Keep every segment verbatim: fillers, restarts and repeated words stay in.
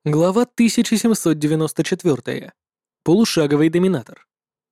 Глава тысяча семьсот девяносто четыре. Полушаговый доминатор.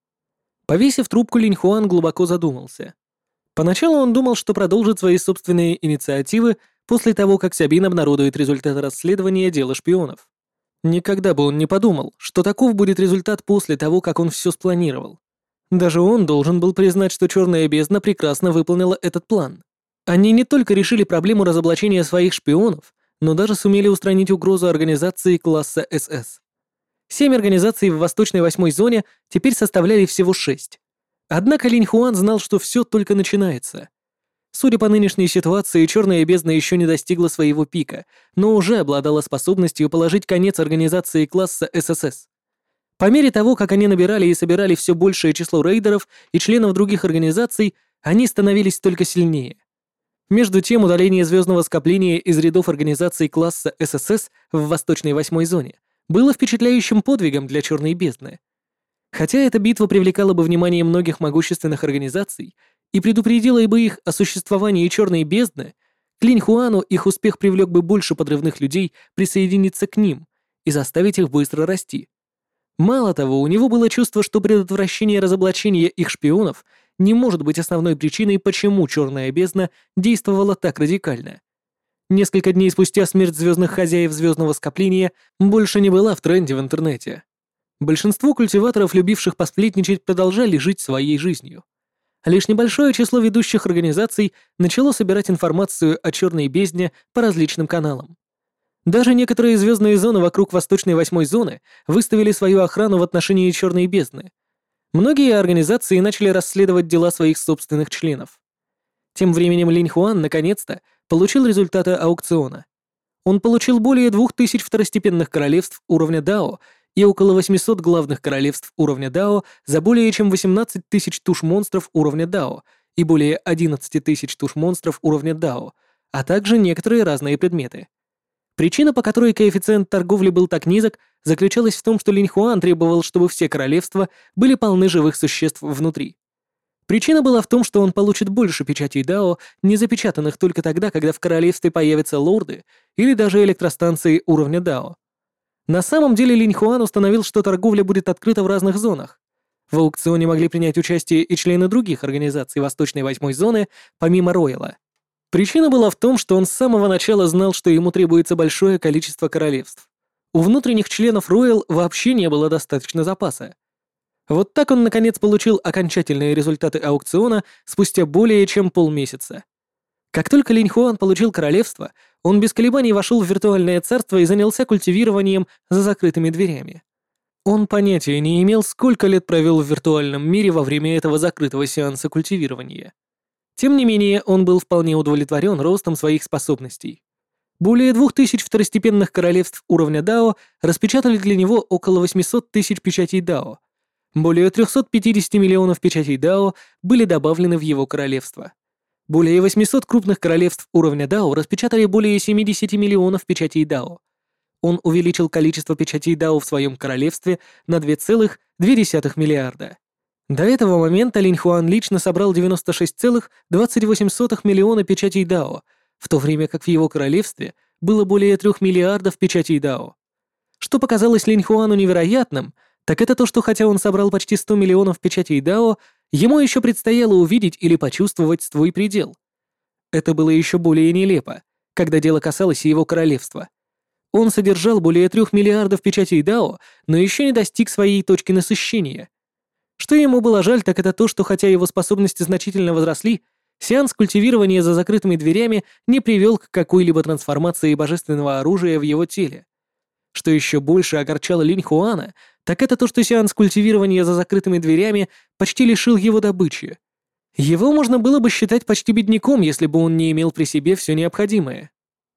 Повесив трубку, Линь Хуан глубоко задумался. Поначалу он думал, что продолжит свои собственные инициативы после того, как Сябин обнародует результаты расследования дела шпионов. Никогда бы он не подумал, что таков будет результат после того, как он все спланировал. Даже он должен был признать, что Черная бездна прекрасно выполнила этот план. Они не только решили проблему разоблачения своих шпионов, но даже сумели устранить угрозу организации класса эс эс. Семь организаций в Восточной восьмой зоне теперь составляли всего шесть. Однако Линь Хуан знал, что все только начинается. Судя по нынешней ситуации, Черная бездна еще не достигла своего пика, но уже обладала способностью положить конец организации класса эс эс эс. По мере того, как они набирали и собирали все большее число рейдеров и членов других организаций, они становились только сильнее. Между тем, удаление звездного скопления из рядов организаций класса эс эс эс в Восточной восьмой зоне было впечатляющим подвигом для Черной бездны. Хотя эта битва привлекала бы внимание многих могущественных организаций и предупредила бы их о существовании Черной бездны, к Линь Хуану их успех привлек бы больше подрывных людей присоединиться к ним и заставить их быстро расти. Мало того, у него было чувство, что предотвращение разоблачения их шпионов не может быть основной причиной, почему Черная бездна действовала так радикально. Несколько дней спустя смерть звездных хозяев звездного скопления больше не была в тренде в интернете. Большинство культиваторов, любивших посплетничать, продолжали жить своей жизнью. Лишь небольшое число ведущих организаций начало собирать информацию о Черной бездне по различным каналам. Даже некоторые звездные зоны вокруг Восточной восьмой зоны выставили свою охрану в отношении Черной бездны. Многие организации начали расследовать дела своих собственных членов. Тем временем Линь Хуан наконец-то получил результаты аукциона. Он получил более двух тысяч второстепенных королевств уровня Дао и около восьмисот главных королевств уровня Дао за более чем восемнадцать тысяч туш монстров уровня Дао и более одиннадцать тысяч туш монстров уровня Дао, а также некоторые разные предметы. Причина, по которой коэффициент торговли был так низок, заключалась в том, что Линь Хуан требовал, чтобы все королевства были полны живых существ внутри. Причина была в том, что он получит больше печатей Дао, не запечатанных только тогда, когда в королевстве появятся лорды или даже электростанции уровня Дао. На самом деле Линь Хуан установил, что торговля будет открыта в разных зонах. В аукционе могли принять участие и члены других организаций Восточной восьмой зоны, помимо Ройла. Причина была в том, что он с самого начала знал, что ему требуется большое количество королевств. У внутренних членов Роял вообще не было достаточно запаса. Вот так он, наконец, получил окончательные результаты аукциона спустя более чем полмесяца. Как только Линь Хуан получил королевство, он без колебаний вошел в виртуальное царство и занялся культивированием за закрытыми дверями. Он понятия не имел, сколько лет провел в виртуальном мире во время этого закрытого сеанса культивирования. Тем не менее, он был вполне удовлетворен ростом своих способностей. Более двух тысяч второстепенных королевств уровня Дао распечатали для него около восьмисот тысяч печатей Дао. Более трёхсот пятидесяти миллионов печатей Дао были добавлены в его королевство. Более восьмисот крупных королевств уровня Дао распечатали более семидесяти миллионов печатей Дао. Он увеличил количество печатей Дао в своем королевстве на два целых две десятых миллиарда. До этого момента Линь Хуан лично собрал девяносто шесть целых двадцать восемь сотых миллиона печатей Дао, в то время как в его королевстве было более трёх миллиардов печатей Дао. Что показалось Линь Хуану невероятным, так это то, что хотя он собрал почти сто миллионов печатей Дао, ему еще предстояло увидеть или почувствовать свой предел. Это было еще более нелепо, когда дело касалось его королевства. Он содержал более трёх миллиардов печатей Дао, но еще не достиг своей точки насыщения. Что ему было жаль, так это то, что хотя его способности значительно возросли, сеанс культивирования за закрытыми дверями не привел к какой-либо трансформации божественного оружия в его теле. Что еще больше огорчало Линь Хуана, так это то, что сеанс культивирования за закрытыми дверями почти лишил его добычи. Его можно было бы считать почти бедняком, если бы он не имел при себе все необходимое.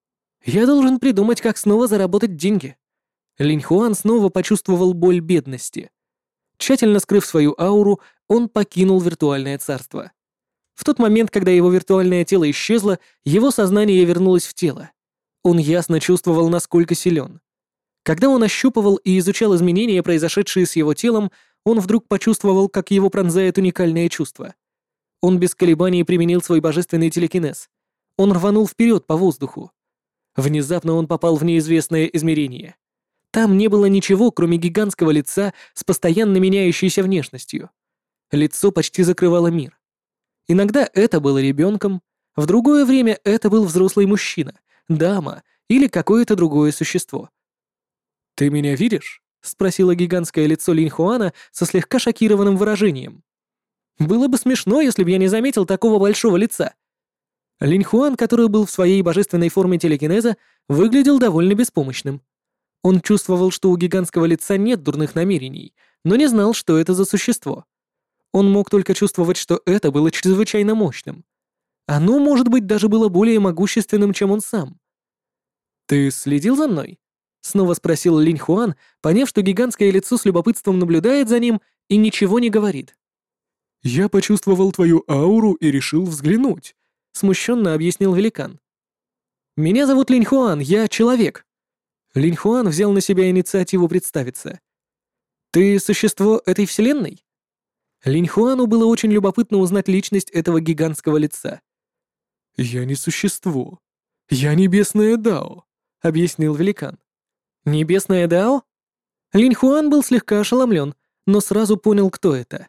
«Я должен придумать, как снова заработать деньги». Линь Хуан снова почувствовал боль бедности. Тщательно скрыв свою ауру, он покинул виртуальное царство. В тот момент, когда его виртуальное тело исчезло, его сознание вернулось в тело. Он ясно чувствовал, насколько силен. Когда он ощупывал и изучал изменения, произошедшие с его телом, он вдруг почувствовал, как его пронзает уникальное чувство. Он без колебаний применил свой божественный телекинез. Он рванул вперед по воздуху. Внезапно он попал в неизвестное измерение. Там не было ничего, кроме гигантского лица с постоянно меняющейся внешностью. Лицо почти закрывало мир. Иногда это было ребенком, в другое время это был взрослый мужчина, дама или какое-то другое существо. «Ты меня видишь?» — спросило гигантское лицо Линьхуана со слегка шокированным выражением. «Было бы смешно, если бы я не заметил такого большого лица». Линьхуан, который был в своей божественной форме телекинеза, выглядел довольно беспомощным. Он чувствовал, что у гигантского лица нет дурных намерений, но не знал, что это за существо. Он мог только чувствовать, что это было чрезвычайно мощным. Оно, может быть, даже было более могущественным, чем он сам. «Ты следил за мной?» — снова спросил Линьхуан, поняв, что гигантское лицо с любопытством наблюдает за ним и ничего не говорит. «Я почувствовал твою ауру и решил взглянуть», — смущенно объяснил великан. «Меня зовут Линьхуан, я человек». Линьхуан взял на себя инициативу представиться. «Ты существо этой вселенной?» Линьхуану было очень любопытно узнать личность этого гигантского лица. «Я не существо. Я небесное Дао», — объяснил великан. «Небесное Дао?» Линьхуан был слегка ошеломлен, но сразу понял, кто это.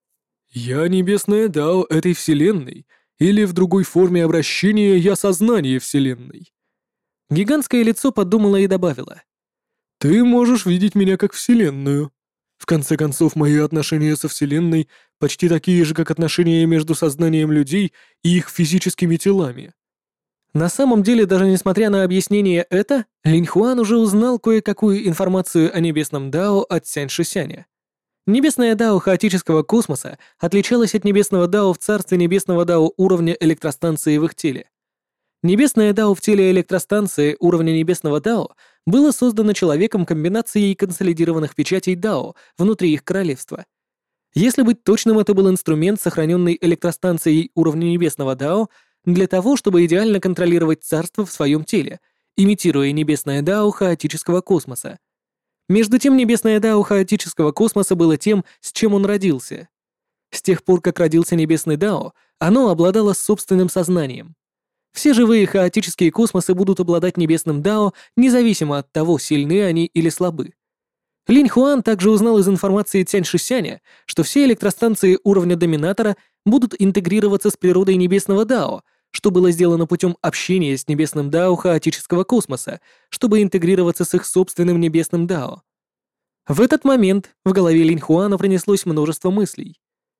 «Я небесное Дао этой вселенной, или в другой форме обращения я сознание вселенной». Гигантское лицо подумало и добавило. «Ты можешь видеть меня как вселенную. В конце концов, мои отношения со вселенной почти такие же, как отношения между сознанием людей и их физическими телами». На самом деле, даже несмотря на объяснение это, Линьхуан уже узнал кое-какую информацию о небесном Дао от Сянь Шисяня. Небесное Дао хаотического космоса отличалось от небесного Дао в царстве небесного Дао уровня электростанции в их теле. Небесное Дао в теле электростанции уровня небесного Дао было создано человеком комбинацией консолидированных печатей Дао внутри их королевства. Если быть точным, это был инструмент, сохраненный электростанцией уровня небесного Дао, для того, чтобы идеально контролировать царство в своем теле, имитируя небесное Дао хаотического космоса. Между тем, небесное Дао хаотического космоса было тем, с чем он родился. С тех пор, как родился небесный Дао, оно обладало собственным сознанием. Все живые хаотические космосы будут обладать небесным Дао, независимо от того, сильны они или слабы. Линьхуан также узнал из информации Цянь Шисяня, что все электростанции уровня Доминатора будут интегрироваться с природой небесного Дао, что было сделано путем общения с небесным Дао хаотического космоса, чтобы интегрироваться с их собственным небесным Дао. В этот момент в голове Линьхуана пронеслось множество мыслей.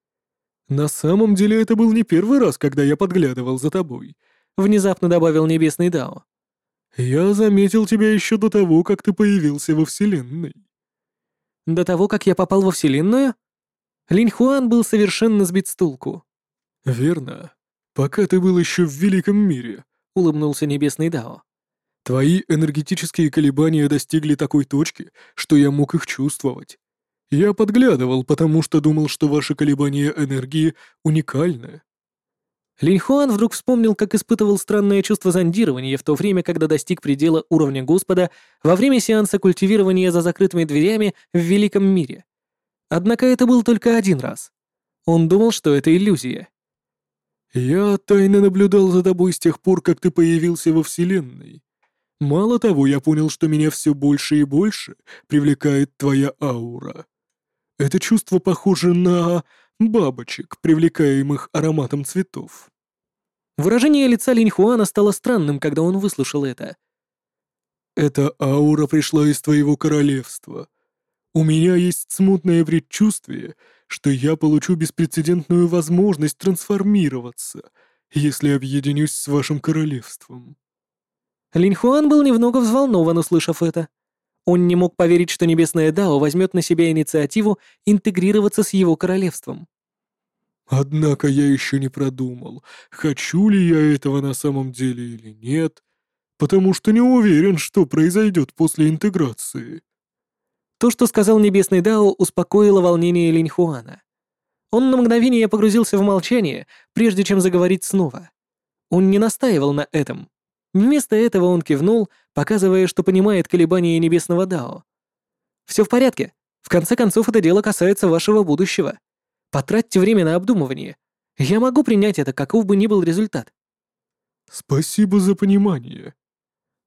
«На самом деле это был не первый раз, когда я подглядывал за тобой», — внезапно добавил небесный Дао. «Я заметил тебя еще до того, как ты появился во Вселенной». «До того, как я попал во Вселенную?» Линьхуан был совершенно сбит с толку. «Верно. Пока ты был еще в Великом мире», — улыбнулся небесный Дао. «Твои энергетические колебания достигли такой точки, что я мог их чувствовать. Я подглядывал, потому что думал, что ваши колебания энергии уникальны». Линьхуан вдруг вспомнил, как испытывал странное чувство зондирования в то время, когда достиг предела уровня Господа во время сеанса культивирования за закрытыми дверями в Великом мире. Однако это был только один раз. Он думал, что это иллюзия. «Я тайно наблюдал за тобой с тех пор, как ты появился во Вселенной. Мало того, я понял, что меня все больше и больше привлекает твоя аура. Это чувство похоже на бабочек, привлекаемых ароматом цветов». Выражение лица Линьхуана стало странным, когда он выслушал это. «Эта аура пришла из твоего королевства. У меня есть смутное предчувствие, что я получу беспрецедентную возможность трансформироваться, если объединюсь с вашим королевством». Линьхуан был немного взволнован, услышав это. Он не мог поверить, что Небесное Дао возьмет на себя инициативу интегрироваться с его королевством. «Однако я еще не продумал, хочу ли я этого на самом деле или нет, потому что не уверен, что произойдет после интеграции». То, что сказал Небесный Дао, успокоило волнение Линьхуана. Он на мгновение погрузился в молчание, прежде чем заговорить снова. Он не настаивал на этом. Вместо этого он кивнул, показывая, что понимает колебания Небесного Дао. «Все в порядке. В конце концов, это дело касается вашего будущего. Потратьте время на обдумывание. Я могу принять это, каков бы ни был результат». «Спасибо за понимание».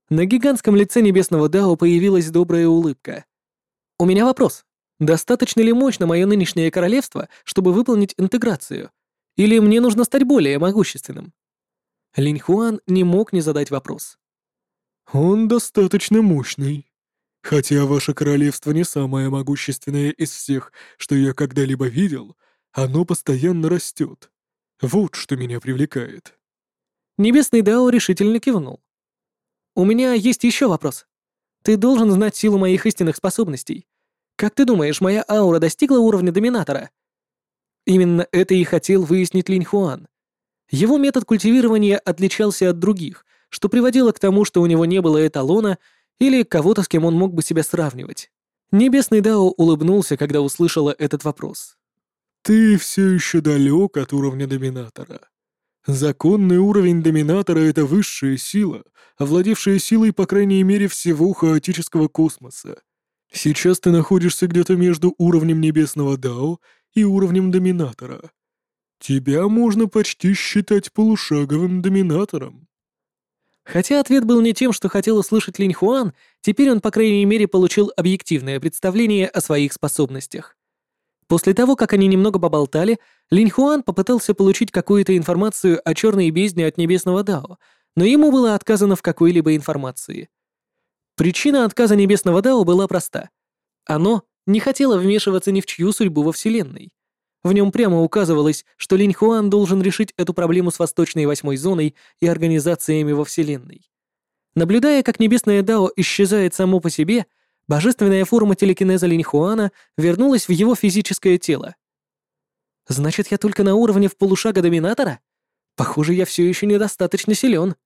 На гигантском лице Небесного Дао появилась добрая улыбка. «У меня вопрос. Достаточно ли мощно мое нынешнее королевство, чтобы выполнить интеграцию? Или мне нужно стать более могущественным?» Линь Хуан не мог не задать вопрос. Он достаточно мощный. Хотя ваше королевство не самое могущественное из всех, что я когда-либо видел, оно постоянно растет. Вот что меня привлекает. Небесный Дао решительно кивнул. «У меня есть еще вопрос. Ты должен знать силу моих истинных способностей. Как ты думаешь, моя аура достигла уровня доминатора?» Именно это и хотел выяснить Линь Хуан. Его метод культивирования отличался от других, что приводило к тому, что у него не было эталона или кого-то, с кем он мог бы себя сравнивать. Небесный Дао улыбнулся, когда услышала этот вопрос. Ты все еще далек от уровня доминатора. Законный уровень доминатора — это высшая сила, овладевшая силой по крайней мере всего хаотического космоса. Сейчас ты находишься где-то между уровнем Небесного Дао и уровнем доминатора. Тебя можно почти считать полушаговым доминатором. Хотя ответ был не тем, что хотел услышать Линь Хуан, теперь он, по крайней мере, получил объективное представление о своих способностях. После того, как они немного поболтали, Линь Хуан попытался получить какую-то информацию о черной бездне от Небесного Дао, но ему было отказано в какой-либо информации. Причина отказа Небесного Дао была проста. Оно не хотело вмешиваться ни в чью судьбу во Вселенной. В нем прямо указывалось, что Линь Хуан должен решить эту проблему с Восточной Восьмой Зоной и организациями во Вселенной. Наблюдая, как Небесное Дао исчезает само по себе, божественная форма телекинеза Линь Хуана вернулась в его физическое тело. «Значит, я только на уровне в полушага доминатора? Похоже, я все еще недостаточно силен».